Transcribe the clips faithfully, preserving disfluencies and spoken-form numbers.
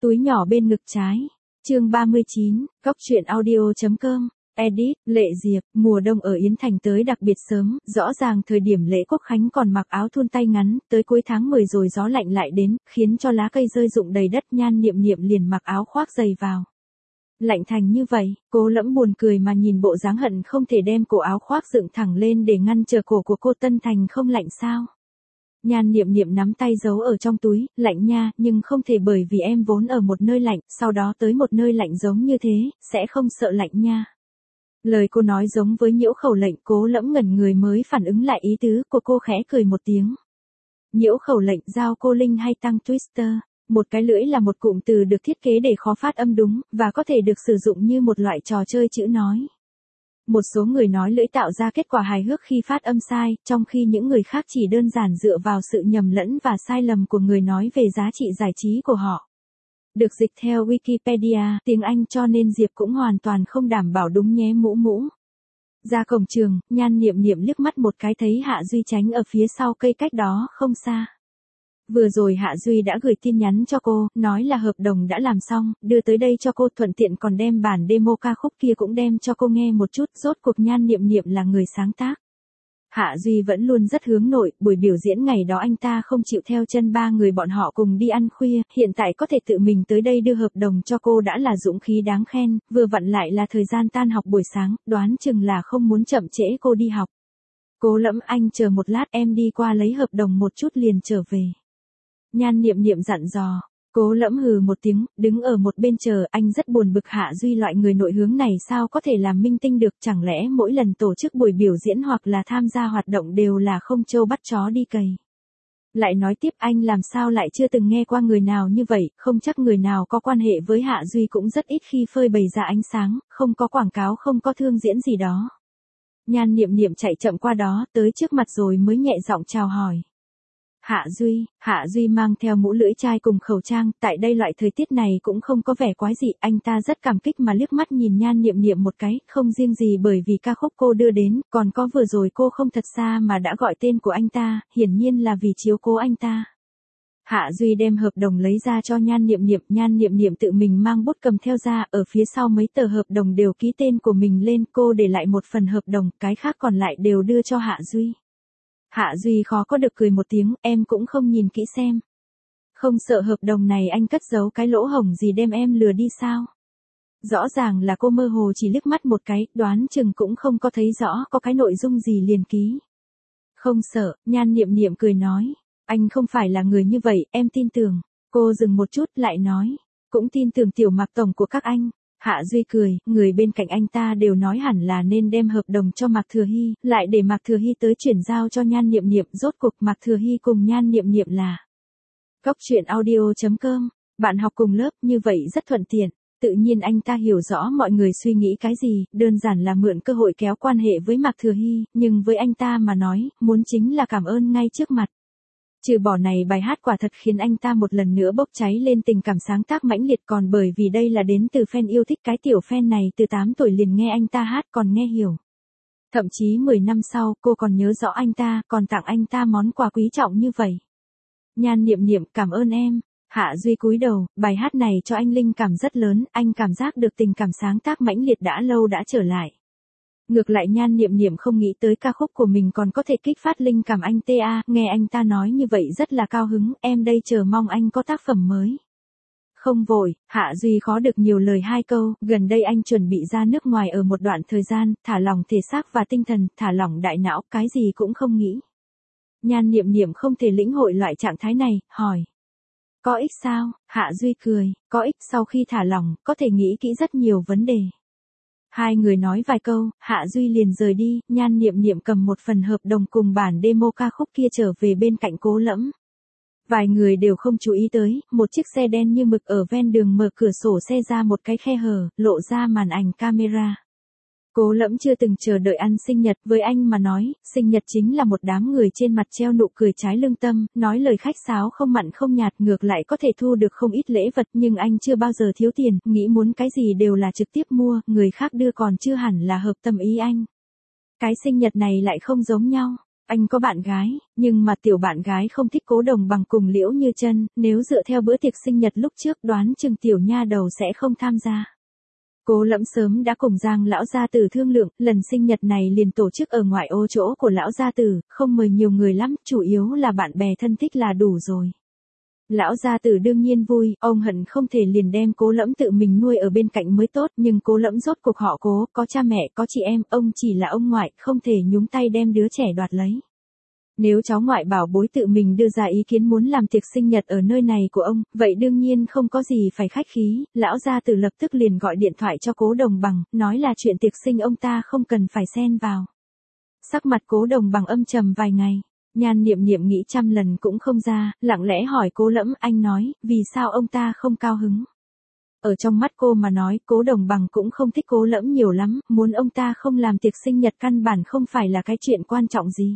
Túi nhỏ bên ngực trái. Chương ba mươi chín, góc truyện audio.com. Edit, Lệ Diệp, mùa đông ở Yến Thành tới đặc biệt sớm, rõ ràng thời điểm lễ Quốc Khánh còn mặc áo thun tay ngắn, tới cuối tháng mười rồi gió lạnh lại đến, khiến cho lá cây rơi rụng đầy đất. Nhan Niệm Niệm liền mặc áo khoác dày vào. Lạnh thành như vậy, Cố Lẫm buồn cười mà nhìn bộ dáng hận không thể đem cổ áo khoác dựng thẳng lên để ngăn trở cổ của cô. Tân Thành không lạnh sao? Nhan Niệm Niệm nắm tay giấu ở trong túi, lạnh nha, nhưng không thể bởi vì em vốn ở một nơi lạnh, sau đó tới một nơi lạnh giống như thế, sẽ không sợ lạnh nha. Lời cô nói giống với Nhiễu Khẩu Lệnh. Cố Lẫm ngẩn người mới phản ứng lại ý tứ của cô, khẽ cười một tiếng. Nhiễu Khẩu Lệnh, Giao Cô Linh hay Tăng Twister? Một cái lưỡi là một cụm từ được thiết kế để khó phát âm đúng, và có thể được sử dụng như một loại trò chơi chữ nói. Một số người nói lưỡi tạo ra kết quả hài hước khi phát âm sai, trong khi những người khác chỉ đơn giản dựa vào sự nhầm lẫn và sai lầm của người nói về giá trị giải trí của họ. Được dịch theo Wikipedia, tiếng Anh, cho nên Diệp cũng hoàn toàn không đảm bảo đúng nhé mũ mũ. Ra cổng trường, Nhan Niệm Niệm liếc mắt một cái thấy Hạ Duy tránh ở phía sau cây cách đó không xa. Vừa rồi Hạ Duy đã gửi tin nhắn cho cô, nói là hợp đồng đã làm xong, đưa tới đây cho cô, thuận tiện còn đem bản demo ca khúc kia cũng đem cho cô nghe một chút. Rốt cuộc Nhan Niệm Niệm là người sáng tác. Hạ Duy vẫn luôn rất hướng nội, buổi biểu diễn ngày đó anh ta không chịu theo chân ba người bọn họ cùng đi ăn khuya, hiện tại có thể tự mình tới đây đưa hợp đồng cho cô đã là dũng khí đáng khen, vừa vặn lại là thời gian tan học buổi sáng, đoán chừng là không muốn chậm trễ cô đi học. Cố Lẫm, anh chờ một lát, em đi qua lấy hợp đồng một chút liền trở về. Nhan Niệm Niệm dặn dò. Cố Lẫm hừ một tiếng, đứng ở một bên chờ. Anh rất buồn bực Hạ Duy loại người nội hướng này sao có thể làm minh tinh được, chẳng lẽ mỗi lần tổ chức buổi biểu diễn hoặc là tham gia hoạt động đều là không trâu bắt chó đi cày. Lại nói tiếp, anh làm sao lại chưa từng nghe qua người nào như vậy, không chắc người nào có quan hệ với Hạ Duy cũng rất ít khi phơi bày ra ánh sáng, không có quảng cáo, không có thương diễn gì đó. Nhan Niệm Niệm chạy chậm qua đó, tới trước mặt rồi mới nhẹ giọng chào hỏi. Hạ Duy, Hạ Duy mang theo mũ lưỡi chai cùng khẩu trang, tại đây loại thời tiết này cũng không có vẻ quái gì, anh ta rất cảm kích mà liếc mắt nhìn Nhan Niệm Niệm một cái, không riêng gì bởi vì ca khúc cô đưa đến, còn có vừa rồi cô không thật xa mà đã gọi tên của anh ta, hiển nhiên là vì chiếu cố anh ta. Hạ Duy đem hợp đồng lấy ra cho Nhan Niệm Niệm, Nhan Niệm Niệm tự mình mang bút cầm theo ra, ở phía sau mấy tờ hợp đồng đều ký tên của mình lên, cô để lại một phần hợp đồng, cái khác còn lại đều đưa cho Hạ Duy. Hạ Duy khó có được cười một tiếng, em cũng không nhìn kỹ xem. Không sợ hợp đồng này anh cất giấu cái lỗ hổng gì đem em lừa đi sao? Rõ ràng là cô mơ hồ chỉ liếc mắt một cái, đoán chừng cũng không có thấy rõ có cái nội dung gì liền ký. Không sợ, Nhan Niệm Niệm cười nói. Anh không phải là người như vậy, em tin tưởng. Cô dừng một chút lại nói. Cũng tin tưởng tiểu Mạc tổng của các anh. Hạ Duy cười, người bên cạnh anh ta đều nói hẳn là nên đem hợp đồng cho Mạc Thừa Hy, lại để Mạc Thừa Hy tới chuyển giao cho Nhan Niệm Niệm. Rốt cuộc Mạc Thừa Hy cùng Nhan Niệm Niệm là góc truyện audio.com, bạn học cùng lớp, như vậy rất thuận tiện. Tự nhiên anh ta hiểu rõ mọi người suy nghĩ cái gì, đơn giản là mượn cơ hội kéo quan hệ với Mạc Thừa Hy, nhưng với anh ta mà nói, muốn chính là cảm ơn ngay trước mặt. Trừ bỏ này, bài hát quả thật khiến anh ta một lần nữa bốc cháy lên tình cảm sáng tác mãnh liệt, còn bởi vì đây là đến từ fan yêu thích, cái tiểu fan này từ tám tuổi liền nghe anh ta hát còn nghe hiểu. Thậm chí mười năm sau, cô còn nhớ rõ anh ta, còn tặng anh ta món quà quý trọng như vậy. Nhan Niệm Niệm, cảm ơn em. Hạ Duy cúi đầu, bài hát này cho anh linh cảm rất lớn, anh cảm giác được tình cảm sáng tác mãnh liệt đã lâu đã trở lại. Ngược lại Nhan Niệm Niệm không nghĩ tới ca khúc của mình còn có thể kích phát linh cảm anh ta, nghe anh ta nói như vậy rất là cao hứng, em đây chờ mong anh có tác phẩm mới. Không vội, Hạ Duy khó được nhiều lời hai câu, gần đây anh chuẩn bị ra nước ngoài ở một đoạn thời gian, thả lỏng thể xác và tinh thần, thả lỏng đại não, cái gì cũng không nghĩ. Nhan Niệm Niệm không thể lĩnh hội loại trạng thái này, hỏi. Có ích sao? Hạ Duy cười, có ích, sau khi thả lỏng, có thể nghĩ kỹ rất nhiều vấn đề. Hai người nói vài câu, Hạ Duy liền rời đi, Nhan Niệm Niệm cầm một phần hợp đồng cùng bản demo ca khúc kia trở về bên cạnh Cố Lẫm. Vài người đều không chú ý tới, một chiếc xe đen như mực ở ven đường mở cửa sổ xe ra một cái khe hở, lộ ra màn ảnh camera. Cố Lẫm chưa từng chờ đợi ăn sinh nhật, với anh mà nói, sinh nhật chính là một đám người trên mặt treo nụ cười trái lương tâm, nói lời khách sáo không mặn không nhạt, ngược lại có thể thu được không ít lễ vật, nhưng anh chưa bao giờ thiếu tiền, nghĩ muốn cái gì đều là trực tiếp mua, người khác đưa còn chưa hẳn là hợp tâm ý anh. Cái sinh nhật này lại không giống nhau. Anh có bạn gái, nhưng mà tiểu bạn gái không thích Cố Đồng Bằng cùng Liễu Như Chân, nếu dựa theo bữa tiệc sinh nhật lúc trước đoán chừng tiểu nha đầu sẽ không tham gia. Cố Lẫm sớm đã cùng Giang lão gia tử thương lượng, lần sinh nhật này liền tổ chức ở ngoại ô chỗ của lão gia tử, không mời nhiều người lắm, chủ yếu là bạn bè thân thích là đủ rồi. Lão gia tử đương nhiên vui, ông hận không thể liền đem Cố Lẫm tự mình nuôi ở bên cạnh mới tốt, nhưng Cố Lẫm rốt cuộc họ Cố, có cha mẹ, có chị em, ông chỉ là ông ngoại, không thể nhúng tay đem đứa trẻ đoạt lấy. Nếu cháu ngoại bảo bối tự mình đưa ra ý kiến muốn làm tiệc sinh nhật ở nơi này của ông, vậy đương nhiên không có gì phải khách khí, lão gia tử lập tức liền gọi điện thoại cho Cố Đồng Bằng, nói là chuyện tiệc sinh ông ta không cần phải xen vào. Sắc mặt Cố Đồng Bằng âm trầm vài ngày, Nhan Niệm Niệm nghĩ trăm lần cũng không ra, lặng lẽ hỏi Cố Lẫm, anh nói, vì sao ông ta không cao hứng? Ở trong mắt cô mà nói, Cố Đồng Bằng cũng không thích Cố Lẫm nhiều lắm, muốn ông ta không làm tiệc sinh nhật căn bản không phải là cái chuyện quan trọng gì.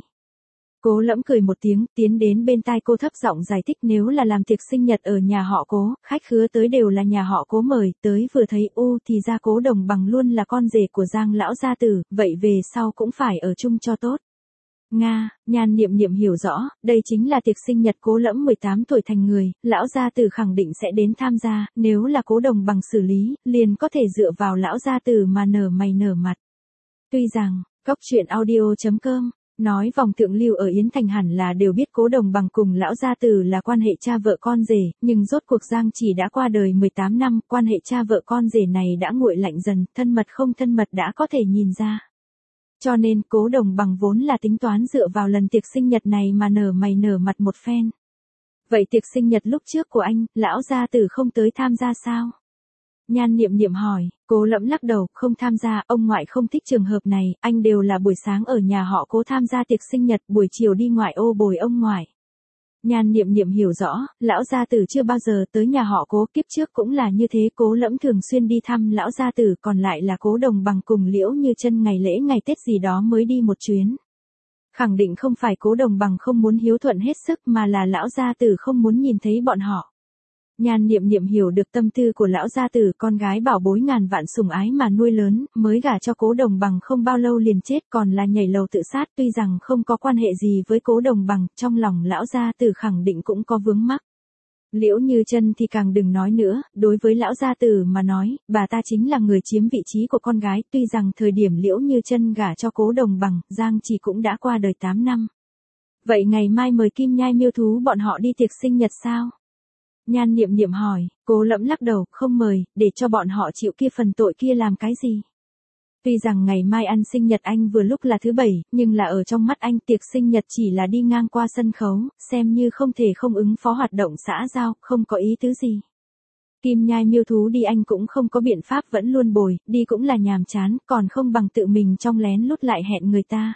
Cố Lẫm cười một tiếng, tiến đến bên tai cô thấp giọng giải thích, nếu là làm tiệc sinh nhật ở nhà họ Cố, khách khứa tới đều là nhà họ Cố mời, tới vừa thấy u thì ra Cố Đồng Bằng luôn là con rể của Giang lão gia tử, vậy về sau cũng phải ở chung cho tốt. Nga, Nhan Niệm Niệm hiểu rõ, đây chính là tiệc sinh nhật Cố Lẫm mười tám tuổi thành người, lão gia tử khẳng định sẽ đến tham gia, nếu là Cố Đồng Bằng xử lý, liền có thể dựa vào lão gia tử mà nở mày nở mặt. Tuy rằng, Cóc Truyện Audio chấm com nói vòng thượng lưu ở Yến Thành hẳn là đều biết Cố Đồng Bằng cùng lão gia tử là quan hệ cha vợ con rể, nhưng rốt cuộc Giang Chỉ đã qua đời mười tám năm, quan hệ cha vợ con rể này đã nguội lạnh dần, thân mật không thân mật đã có thể nhìn ra. Cho nên Cố Đồng Bằng vốn là tính toán dựa vào lần tiệc sinh nhật này mà nở mày nở mặt một phen. Vậy tiệc sinh nhật lúc trước của anh, lão gia tử không tới tham gia sao? Nhan Niệm Niệm hỏi, Cố Lẫm lắc đầu, không tham gia, ông ngoại không thích trường hợp này, anh đều là buổi sáng ở nhà họ Cố tham gia tiệc sinh nhật, buổi chiều đi ngoại ô bồi ông ngoại. Nhan Niệm Niệm hiểu rõ, lão gia tử chưa bao giờ tới nhà họ Cố, kiếp trước cũng là như thế, Cố Lẫm thường xuyên đi thăm lão gia tử, còn lại là Cố Đồng Bằng cùng Liễu Như Chân ngày lễ ngày Tết gì đó mới đi một chuyến. Khẳng định không phải Cố Đồng Bằng không muốn hiếu thuận hết sức mà là lão gia tử không muốn nhìn thấy bọn họ. Nhan Niệm Niệm hiểu được tâm tư của lão gia tử, con gái bảo bối ngàn vạn sủng ái mà nuôi lớn, mới gả cho Cố Đồng Bằng không bao lâu liền chết, còn là nhảy lầu tự sát, tuy rằng không có quan hệ gì với Cố Đồng Bằng, trong lòng lão gia tử khẳng định cũng có vướng mắc. Liễu Như Chân thì càng đừng nói nữa, đối với lão gia tử mà nói, bà ta chính là người chiếm vị trí của con gái, tuy rằng thời điểm Liễu Như Chân gả cho Cố Đồng Bằng, Giang Chỉ cũng đã qua đời tám năm. Vậy ngày mai mời Kim Nhai Miêu Thú bọn họ đi tiệc sinh nhật sao? Nhan Niệm Niệm hỏi, Cố Lẫm lắc đầu, không mời, để cho bọn họ chịu kia phần tội kia làm cái gì? Tuy rằng ngày mai ăn sinh nhật anh vừa lúc là thứ bảy, nhưng là ở trong mắt anh tiệc sinh nhật chỉ là đi ngang qua sân khấu, xem như không thể không ứng phó hoạt động xã giao, không có ý tứ gì. Kim Nhai Miêu Thú đi anh cũng không có biện pháp vẫn luôn bồi, đi cũng là nhàm chán, còn không bằng tự mình trong lén lút lại hẹn người ta.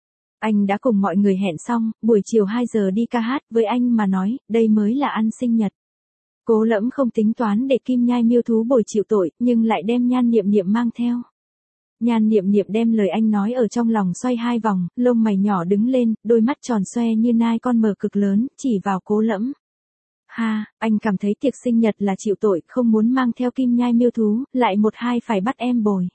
Anh đã cùng mọi người hẹn xong, buổi chiều hai giờ đi ca hát, với anh mà nói, đây mới là ăn sinh nhật. Cố Lẫm không tính toán để Kim Nhai Miêu Thú bồi chịu tội, nhưng lại đem Nhan Niệm Niệm mang theo. Nhan Niệm Niệm đem lời anh nói ở trong lòng xoay hai vòng, lông mày nhỏ đứng lên, đôi mắt tròn xoe như nai con mờ cực lớn, chỉ vào Cố Lẫm. Ha, anh cảm thấy tiệc sinh nhật là chịu tội, không muốn mang theo Kim Nhai Miêu Thú, lại một hai phải bắt em bồi.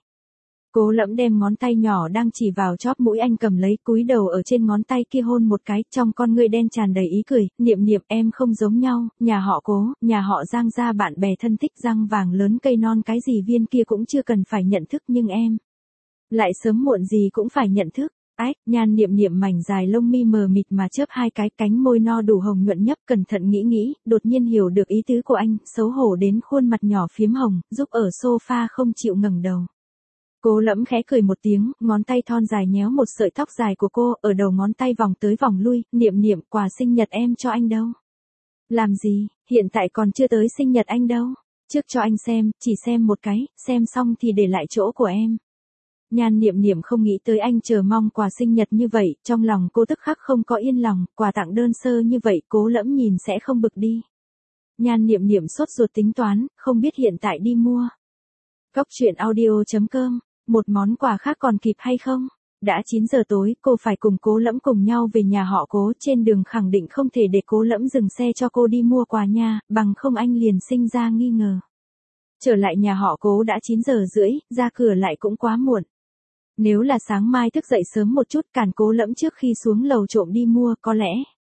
Cố Lẫm đem ngón tay nhỏ đang chỉ vào chóp mũi anh cầm lấy, cúi đầu ở trên ngón tay kia hôn một cái, trong con ngươi đen tràn đầy ý cười, Niệm Niệm em không giống nhau, nhà họ Cố, nhà họ Giang gia bạn bè thân thích răng vàng lớn cây non cái gì viên kia cũng chưa cần phải nhận thức nhưng em. Lại sớm muộn gì cũng phải nhận thức. Ách, Nhan Niệm Niệm mảnh dài lông mi mờ mịt mà chớp hai cái, cánh môi no đủ hồng nhuận nhấp, cẩn thận nghĩ nghĩ, đột nhiên hiểu được ý tứ của anh, xấu hổ đến khuôn mặt nhỏ phiếm hồng, giúp ở sofa không chịu ngẩng đầu. Cố Lẫm khẽ cười một tiếng, ngón tay thon dài nhéo một sợi tóc dài của cô, ở đầu ngón tay vòng tới vòng lui, Niệm Niệm, quà sinh nhật em cho anh đâu? Làm gì, hiện tại còn chưa tới sinh nhật anh đâu. Trước cho anh xem, chỉ xem một cái, xem xong thì để lại chỗ của em. Nhan Niệm Niệm không nghĩ tới anh chờ mong quà sinh nhật như vậy, trong lòng cô tức khắc không có yên lòng, quà tặng đơn sơ như vậy, Cố Lẫm nhìn sẽ không bực đi. Nhan Niệm Niệm sốt ruột tính toán, không biết hiện tại đi mua. Cóc Truyện Audio chấm com, một món quà khác còn kịp hay không? Đã chín giờ tối, cô phải cùng Cố Lẫm cùng nhau về nhà họ Cố, trên đường khẳng định không thể để Cố Lẫm dừng xe cho cô đi mua quà nha, bằng không anh liền sinh ra nghi ngờ. Trở lại nhà họ Cố đã chín giờ rưỡi, ra cửa lại cũng quá muộn. Nếu là sáng mai thức dậy sớm một chút càn Cố Lẫm trước khi xuống lầu trộm đi mua có lẽ.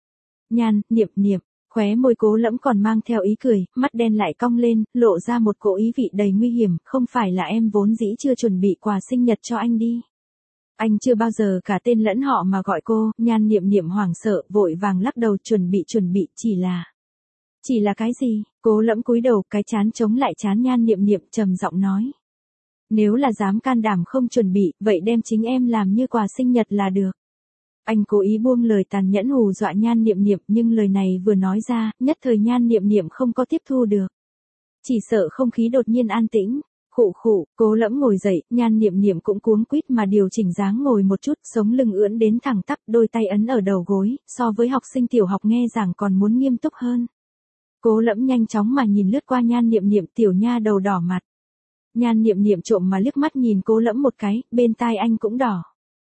Nhan, niệm niệm, khóe môi Cố Lẫm còn mang theo ý cười, mắt đen lại cong lên, lộ ra một cỗ ý vị đầy nguy hiểm, không phải là em vốn dĩ chưa chuẩn bị quà sinh nhật cho anh đi. Anh chưa bao giờ cả tên lẫn họ mà gọi cô, Nhan niệm niệm hoảng sợ, vội vàng lắc đầu chuẩn bị chuẩn bị, chỉ là. Chỉ là cái gì? Cố Lẫm cúi đầu, cái chán chống lại chán Nhan niệm niệm trầm giọng nói. Nếu là dám can đảm không chuẩn bị, vậy đem chính em làm như quà sinh nhật là được. Anh cố ý buông lời tàn nhẫn hù dọa Nhan niệm niệm, nhưng lời này vừa nói ra, nhất thời Nhan niệm niệm không có tiếp thu được. Chỉ sợ không khí đột nhiên an tĩnh. Khụ khụ, Cố Lẫm ngồi dậy, Nhan niệm niệm cũng cuống quýt mà điều chỉnh dáng ngồi một chút, sống lưng ưỡn đến thẳng tắp, đôi tay ấn ở đầu gối, so với học sinh tiểu học nghe giảng còn muốn nghiêm túc hơn. Cố Lẫm nhanh chóng mà nhìn lướt qua Nhan niệm niệm, tiểu nha đầu đỏ mặt. Nhan niệm niệm trộm mà liếc mắt nhìn Cố Lẫm một cái, bên tai anh cũng đỏ.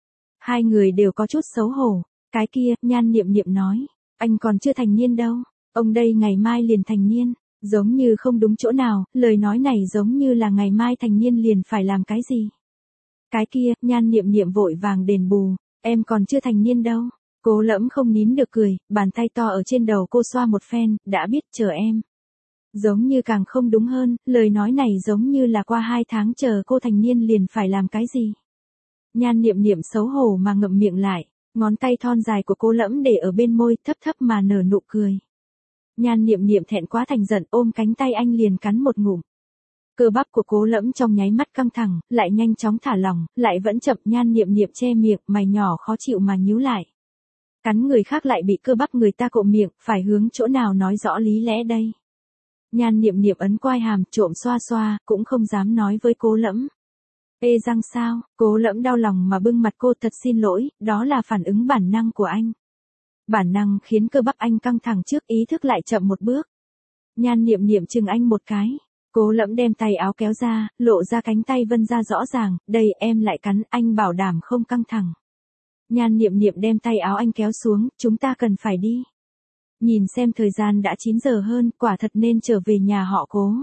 Hai người đều có chút xấu hổ. Cái kia, Nhan niệm niệm nói, anh còn chưa thành niên đâu, ông đây ngày mai liền thành niên. Giống như không đúng chỗ nào, lời nói này giống như là ngày mai thành niên liền phải làm cái gì. Cái kia, Nhan niệm niệm vội vàng đền bù, em còn chưa thành niên đâu. Cố Lẫm không nín được cười, bàn tay to ở trên đầu cô xoa một phen, đã biết chờ em. Giống như càng không đúng hơn, lời nói này giống như là qua hai tháng chờ cô thành niên liền phải làm cái gì. Nhan niệm niệm xấu hổ mà ngậm miệng lại, ngón tay thon dài của Cố Lẫm để ở bên môi, thấp thấp mà nở nụ cười. Nhan niệm niệm thẹn quá thành giận, ôm cánh tay anh liền cắn một ngụm. Cơ bắp của Cố Lẫm trong nháy mắt căng thẳng, lại nhanh chóng thả lỏng, lại vẫn chậm. Nhan niệm niệm che miệng, mày nhỏ khó chịu mà nhíu lại. Cắn người khác lại bị cơ bắp người ta cộm miệng, phải hướng chỗ nào nói rõ lý lẽ đây. Nhan niệm niệm ấn quai hàm, trộm xoa xoa, cũng không dám nói với Cố Lẫm. Ê răng sao? Cố Lẫm đau lòng mà bưng mặt cô, thật xin lỗi, đó là phản ứng bản năng của anh. Bản năng khiến cơ bắp anh căng thẳng trước, ý thức lại chậm một bước. Nhan niệm niệm chừng anh một cái. Cố Lẫm đem tay áo kéo ra, lộ ra cánh tay vân ra rõ ràng, đây em lại cắn, anh bảo đảm không căng thẳng. Nhan niệm niệm đem tay áo anh kéo xuống, chúng ta cần phải đi. Nhìn xem thời gian đã chín giờ hơn, quả thật nên trở về nhà họ Cố.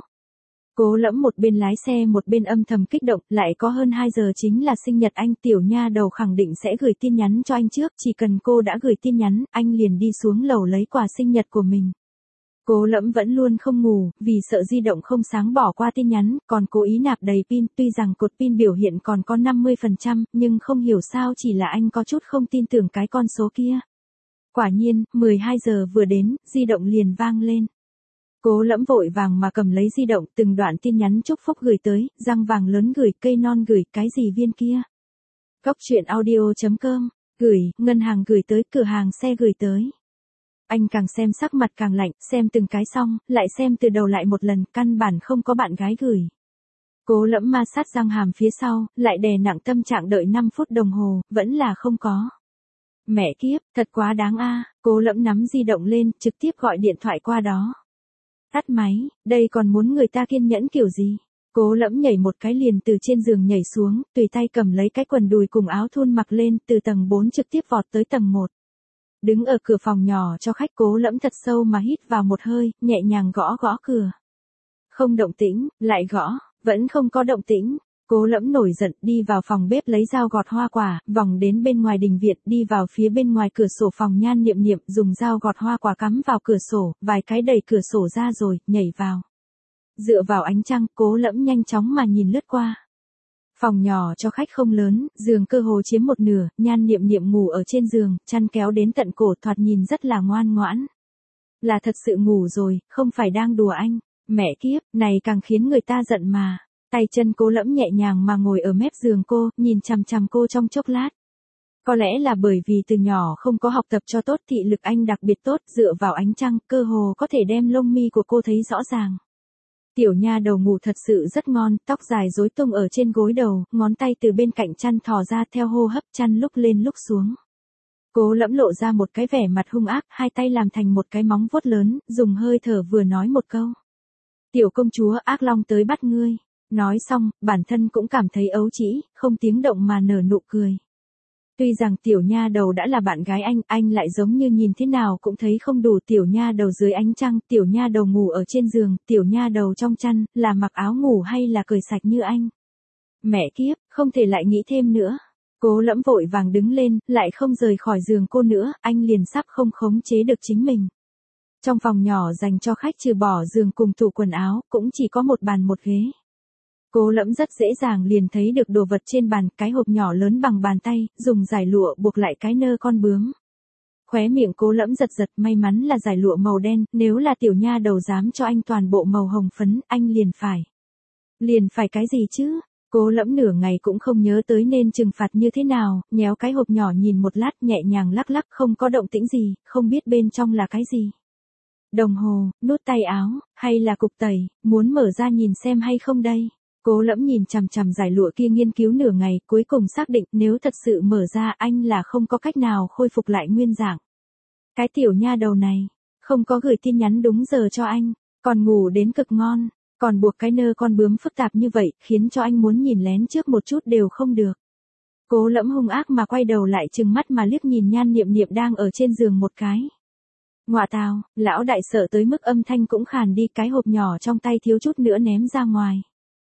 Cố Lẫm một bên lái xe một bên âm thầm kích động, lại có hơn hai giờ chính là sinh nhật anh, tiểu nha đầu khẳng định sẽ gửi tin nhắn cho anh trước, chỉ cần cô đã gửi tin nhắn, anh liền đi xuống lầu lấy quà sinh nhật của mình. Cố Lẫm vẫn luôn không ngủ, vì sợ di động không sáng bỏ qua tin nhắn, còn cố ý nạp đầy pin, tuy rằng cột pin biểu hiện còn có năm mươi phần trăm, nhưng không hiểu sao chỉ là anh có chút không tin tưởng cái con số kia. Quả nhiên, mười hai giờ vừa đến, di động liền vang lên. Cố Lẫm vội vàng mà cầm lấy di động, từng đoạn tin nhắn chúc phúc gửi tới, răng vàng lớn gửi, cây non gửi, cái gì viên kia. Góc truyện audio chấm com, gửi, ngân hàng gửi tới, cửa hàng xe gửi tới. Anh càng xem sắc mặt càng lạnh, xem từng cái xong, lại xem từ đầu lại một lần, căn bản không có bạn gái gửi. Cố Lẫm ma sát răng hàm phía sau, lại đè nặng tâm trạng đợi năm phút đồng hồ, vẫn là không có. Mẹ kiếp, thật quá đáng a. Cố Lẫm nắm di động lên, trực tiếp gọi điện thoại qua đó. Tắt máy, đây còn muốn người ta kiên nhẫn kiểu gì? Cố Lẫm nhảy một cái liền từ trên giường nhảy xuống, tùy tay cầm lấy cái quần đùi cùng áo thun mặc lên, từ tầng bốn trực tiếp vọt tới tầng một. Đứng ở cửa phòng nhỏ cho khách, Cố Lẫm thật sâu mà hít vào một hơi, nhẹ nhàng gõ gõ cửa. Không động tĩnh, lại gõ, vẫn không có động tĩnh. Cố Lẫm nổi giận, đi vào phòng bếp lấy dao gọt hoa quả, vòng đến bên ngoài đình viện, đi vào phía bên ngoài cửa sổ phòng Nhan niệm niệm, dùng dao gọt hoa quả cắm vào cửa sổ, vài cái đẩy cửa sổ ra rồi, nhảy vào. Dựa vào ánh trăng, Cố Lẫm nhanh chóng mà nhìn lướt qua. Phòng nhỏ cho khách không lớn, giường cơ hồ chiếm một nửa, Nhan niệm niệm ngủ ở trên giường, chăn kéo đến tận cổ, thoạt nhìn rất là ngoan ngoãn. Là thật sự ngủ rồi, không phải đang đùa anh. Mẹ kiếp, này càng khiến người ta giận mà. Tay chân Cố Lẫm nhẹ nhàng mà ngồi ở mép giường cô, nhìn chằm chằm cô trong chốc lát. Có lẽ là bởi vì từ nhỏ không có học tập cho tốt, thị lực anh đặc biệt tốt, dựa vào ánh trăng, cơ hồ có thể đem lông mi của cô thấy rõ ràng. Tiểu nha đầu ngủ thật sự rất ngon, tóc dài rối tung ở trên gối đầu, ngón tay từ bên cạnh chăn thò ra theo hô hấp, chăn lúc lên lúc xuống. Cố Lẫm lộ ra một cái vẻ mặt hung ác, hai tay làm thành một cái móng vuốt lớn, dùng hơi thở vừa nói một câu. Tiểu công chúa, ác long tới bắt ngươi. Nói xong, bản thân cũng cảm thấy ấu trĩ, không tiếng động mà nở nụ cười. Tuy rằng tiểu nha đầu đã là bạn gái anh, anh lại giống như nhìn thế nào cũng thấy không đủ. Tiểu nha đầu dưới ánh trăng, tiểu nha đầu ngủ ở trên giường, tiểu nha đầu trong chăn, là mặc áo ngủ hay là cởi sạch như anh. Mẹ kiếp, không thể lại nghĩ thêm nữa. Cố Lẫm vội vàng đứng lên, lại không rời khỏi giường cô nữa, anh liền sắp không khống chế được chính mình. Trong phòng nhỏ dành cho khách trừ bỏ giường cùng tủ quần áo, cũng chỉ có một bàn một ghế. Cố Lẫm rất dễ dàng liền thấy được đồ vật trên bàn, cái hộp nhỏ lớn bằng bàn tay, dùng dải lụa buộc lại cái nơ con bướm. Khóe miệng Cố Lẫm giật giật, may mắn là dải lụa màu đen, nếu là tiểu nha đầu dám cho anh toàn bộ màu hồng phấn, anh liền phải. Liền phải cái gì chứ? Cố Lẫm nửa ngày cũng không nhớ tới nên trừng phạt như thế nào, nhéo cái hộp nhỏ nhìn một lát nhẹ nhàng lắc lắc không có động tĩnh gì, không biết bên trong là cái gì. Đồng hồ, nút tay áo, hay là cục tẩy, muốn mở ra nhìn xem hay không đây? Cố Lẫm nhìn chằm chằm dải lụa kia nghiên cứu nửa ngày, cuối cùng xác định nếu thật sự mở ra anh là không có cách nào khôi phục lại nguyên dạng. Cái tiểu nha đầu này, không có gửi tin nhắn đúng giờ cho anh, còn ngủ đến cực ngon, còn buộc cái nơ con bướm phức tạp như vậy, khiến cho anh muốn nhìn lén trước một chút đều không được. Cố Lẫm hung ác mà quay đầu lại trừng mắt mà liếc nhìn Nhan Niệm Niệm đang ở trên giường một cái. Ngọa tào, lão đại sợ tới mức âm thanh cũng khàn đi, cái hộp nhỏ trong tay thiếu chút nữa ném ra ngoài.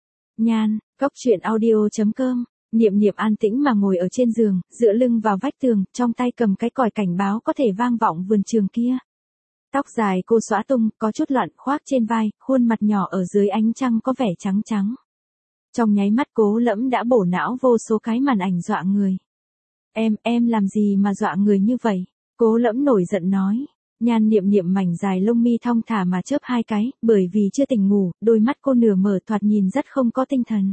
Nhan, góc truyện audio chấm com, Niệm Niệm an tĩnh mà ngồi ở trên giường, dựa lưng vào vách tường, trong tay cầm cái còi cảnh báo có thể vang vọng vườn trường kia. Tóc dài cô xõa tung, có chút loạn khoác trên vai, khuôn mặt nhỏ ở dưới ánh trăng có vẻ trắng trắng. Trong nháy mắt Cố Lẫm đã bổ não vô số cái màn ảnh dọa người. Em, em làm gì mà dọa người như vậy? Cố Lẫm nổi giận nói. Nhan Niệm Niệm mảnh dài lông mi thong thả mà chớp hai cái, bởi vì chưa tỉnh ngủ, đôi mắt cô nửa mở thoạt nhìn rất không có tinh thần.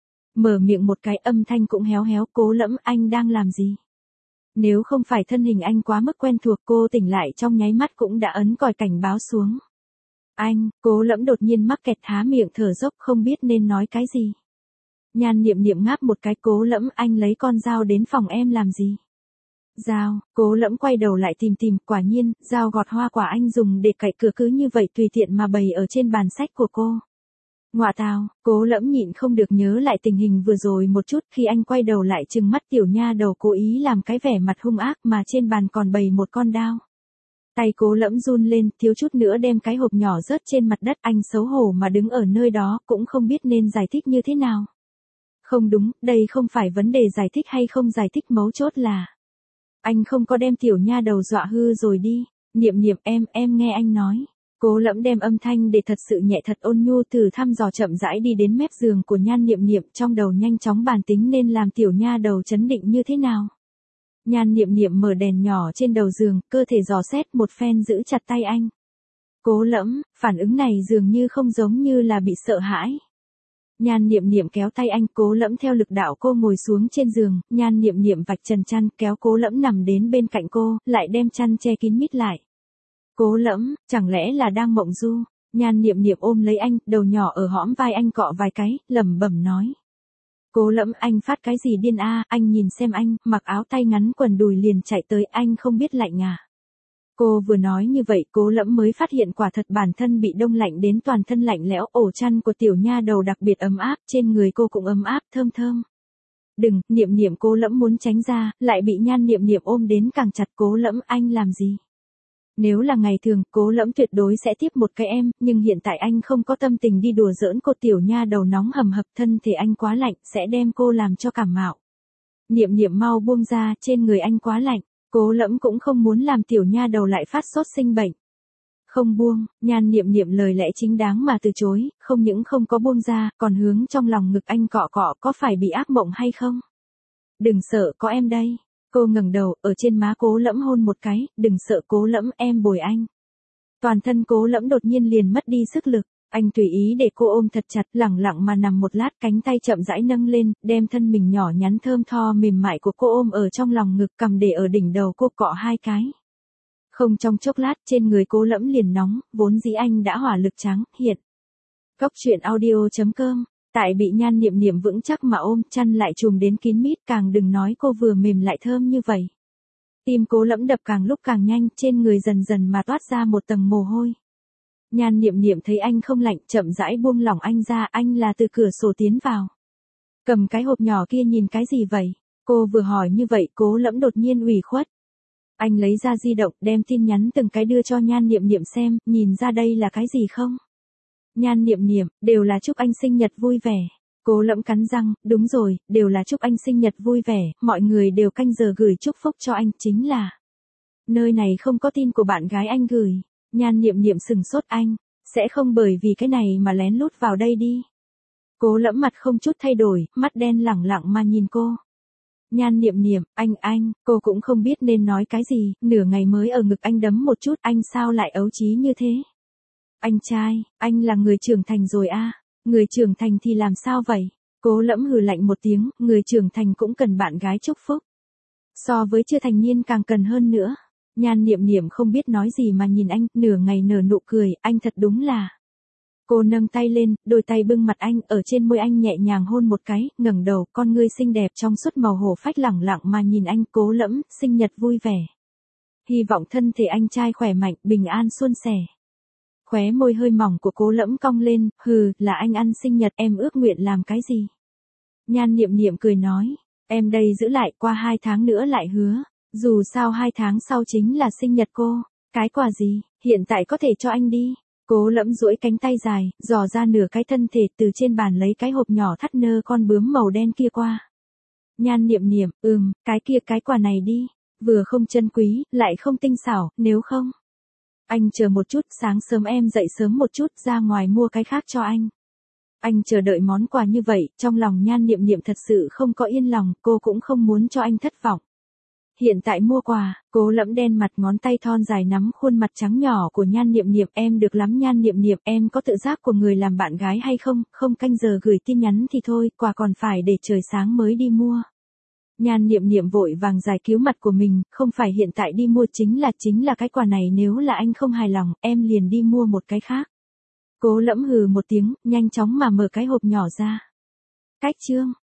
Mở miệng một cái âm thanh cũng héo héo, Cố Lẫm anh đang làm gì? Nếu không phải thân hình anh quá mức quen thuộc, cô tỉnh lại trong nháy mắt cũng đã ấn còi cảnh báo xuống. Anh, Cố Lẫm đột nhiên mắc kẹt há miệng thở dốc không biết nên nói cái gì. Nhan Niệm Niệm ngáp một cái, Cố Lẫm anh lấy con dao đến phòng em làm gì? Dao, Cố Lẫm quay đầu lại tìm tìm, quả nhiên, dao gọt hoa quả anh dùng để cạy cửa cứ như vậy tùy tiện mà bày ở trên bàn sách của cô. Ngọa tào, Cố Lẫm nhịn không được nhớ lại tình hình vừa rồi một chút khi anh quay đầu lại trừng mắt tiểu nha đầu cố ý làm cái vẻ mặt hung ác mà trên bàn còn bày một con dao. Tay Cố Lẫm run lên, thiếu chút nữa đem cái hộp nhỏ rớt trên mặt đất, anh xấu hổ mà đứng ở nơi đó cũng không biết nên giải thích như thế nào. Không đúng, đây không phải vấn đề giải thích hay không giải thích, mấu chốt là anh không có đem tiểu nha đầu dọa hư rồi đi. Niệm Niệm em, em nghe anh nói. Cố Lẫm đem âm thanh để thật sự nhẹ thật ôn nhu từ thăm dò chậm rãi đi đến mép giường của Nhan Niệm Niệm, trong đầu nhanh chóng bàn tính nên làm tiểu nha đầu chấn định như thế nào. Nhan Niệm Niệm mở đèn nhỏ trên đầu giường, cơ thể dò xét một phen giữ chặt tay anh. Cố Lẫm, phản ứng này dường như không giống như là bị sợ hãi. Nhan Niệm Niệm kéo tay anh, Cố Lẫm theo lực đạo cô ngồi xuống trên giường, Nhan Niệm Niệm vạch trần chăn, kéo Cố Lẫm nằm đến bên cạnh cô, lại đem chăn che kín mít lại. Cố Lẫm, chẳng lẽ là đang mộng du? Nhan Niệm Niệm ôm lấy anh, đầu nhỏ ở hõm vai anh cọ vài cái, lẩm bẩm nói. Cố Lẫm anh phát cái gì điên a, anh nhìn xem anh, mặc áo tay ngắn quần đùi liền chạy tới, anh không biết lạnh à? Cô vừa nói như vậy, Cố Lẫm mới phát hiện quả thật bản thân bị đông lạnh đến toàn thân lạnh lẽo, ổ chăn của tiểu nha đầu đặc biệt ấm áp, trên người cô cũng ấm áp thơm thơm. Đừng, Niệm Niệm Cố Lẫm muốn tránh ra, lại bị Nhan Niệm Niệm ôm đến càng chặt. Cố Lẫm anh làm gì? Nếu là ngày thường, Cố Lẫm tuyệt đối sẽ tiếp một cái em, nhưng hiện tại anh không có tâm tình đi đùa giỡn cô, tiểu nha đầu nóng hầm hập, thân thể anh quá lạnh, sẽ đem cô làm cho cảm mạo. Niệm Niệm mau buông ra, trên người anh quá lạnh. Cố Lẫm cũng không muốn làm tiểu nha đầu lại phát sốt sinh bệnh. Không buông, Nhan Niệm Niệm lời lẽ chính đáng mà từ chối, không những không có buông ra, còn hướng trong lòng ngực anh cọ cọ, có phải bị ác mộng hay không? Đừng sợ, có em đây. Cô ngẩng đầu, ở trên má Cố Lẫm hôn một cái, đừng sợ Cố Lẫm, em bồi anh. Toàn thân Cố Lẫm đột nhiên liền mất đi sức lực, anh tùy ý để cô ôm thật chặt, lẳng lặng mà nằm một lát, cánh tay chậm rãi nâng lên, đem thân mình nhỏ nhắn thơm tho mềm mại của cô ôm ở trong lòng ngực, cầm để ở đỉnh đầu cô cọ hai cái. Không trong chốc lát, trên người Cố Lẫm liền nóng, vốn dĩ anh đã hỏa lực trắng, hiện. Góc truyện audio chấm com, tại bị Nhan Niệm Niệm vững chắc mà ôm, chăn lại trùm đến kín mít, càng đừng nói cô vừa mềm lại thơm như vậy. Tim Cố Lẫm đập càng lúc càng nhanh, trên người dần dần mà toát ra một tầng mồ hôi. Nhan Niệm Niệm thấy anh không lạnh, chậm rãi buông lỏng anh ra, anh là từ cửa sổ tiến vào. Cầm cái hộp nhỏ kia nhìn cái gì vậy? Cô vừa hỏi như vậy, Cố Lẫm đột nhiên ủy khuất. Anh lấy ra di động, đem tin nhắn từng cái đưa cho Nhan Niệm Niệm xem, nhìn ra đây là cái gì không? Nhan Niệm Niệm, đều là chúc anh sinh nhật vui vẻ. Cố Lẫm cắn răng, đúng rồi, đều là chúc anh sinh nhật vui vẻ, mọi người đều canh giờ gửi chúc phúc cho anh, chính là. Nơi này không có tin của bạn gái anh gửi. Nhan Niệm Niệm sừng sốt, anh, sẽ không bởi vì cái này mà lén lút vào đây đi. Cố Lẫm mặt không chút thay đổi, mắt đen lẳng lặng mà nhìn cô. Nhan Niệm Niệm, anh anh, cô cũng không biết nên nói cái gì, nửa ngày mới ở ngực anh đấm một chút, anh sao lại ấu trí như thế? Anh trai, anh là người trưởng thành rồi a, người trưởng thành thì làm sao vậy? Cố Lẫm hừ lạnh một tiếng, người trưởng thành cũng cần bạn gái chúc phúc. So với chưa thành niên càng cần hơn nữa. Nhan Niệm Niệm không biết nói gì mà nhìn anh, nửa ngày nở nụ cười, anh thật đúng là. Cô nâng tay lên, đôi tay bưng mặt anh, ở trên môi anh nhẹ nhàng hôn một cái, ngẩng đầu, con ngươi xinh đẹp trong suốt màu hổ phách lẳng lặng mà nhìn anh. Cố Lẫm, sinh nhật vui vẻ. Hy vọng thân thể anh trai khỏe mạnh, bình an suôn sẻ. Khóe môi hơi mỏng của Cố Lẫm cong lên, hừ, là anh ăn sinh nhật, em ước nguyện làm cái gì? Nhan Niệm Niệm cười nói, em đây giữ lại, qua hai tháng nữa lại hứa, dù sao hai tháng sau chính là sinh nhật cô, cái quà gì, hiện tại có thể cho anh đi. Cố Lẫm duỗi cánh tay dài, dò ra nửa cái thân thể từ trên bàn lấy cái hộp nhỏ thắt nơ con bướm màu đen kia qua. Nhan Niệm Niệm, ừm, cái kia cái quà này đi, vừa không chân quý, lại không tinh xảo, nếu không. Anh chờ một chút, sáng sớm em dậy sớm một chút, ra ngoài mua cái khác cho anh. Anh chờ đợi món quà như vậy, trong lòng Nhan Niệm Niệm thật sự không có yên lòng, cô cũng không muốn cho anh thất vọng. Hiện tại mua quà, Cố Lẫm đen mặt, ngón tay thon dài nắm khuôn mặt trắng nhỏ của Nhan Niệm Niệm, em được lắm Nhan Niệm Niệm, em có tự giác của người làm bạn gái hay không, không canh giờ gửi tin nhắn thì thôi, quà còn phải để trời sáng mới đi mua. Nhan Niệm Niệm vội vàng giải cứu mặt của mình, không phải hiện tại đi mua, chính là chính là cái quà này, nếu là anh không hài lòng, em liền đi mua một cái khác. Cố Lẫm hừ một tiếng, nhanh chóng mà mở cái hộp nhỏ ra. Cách chương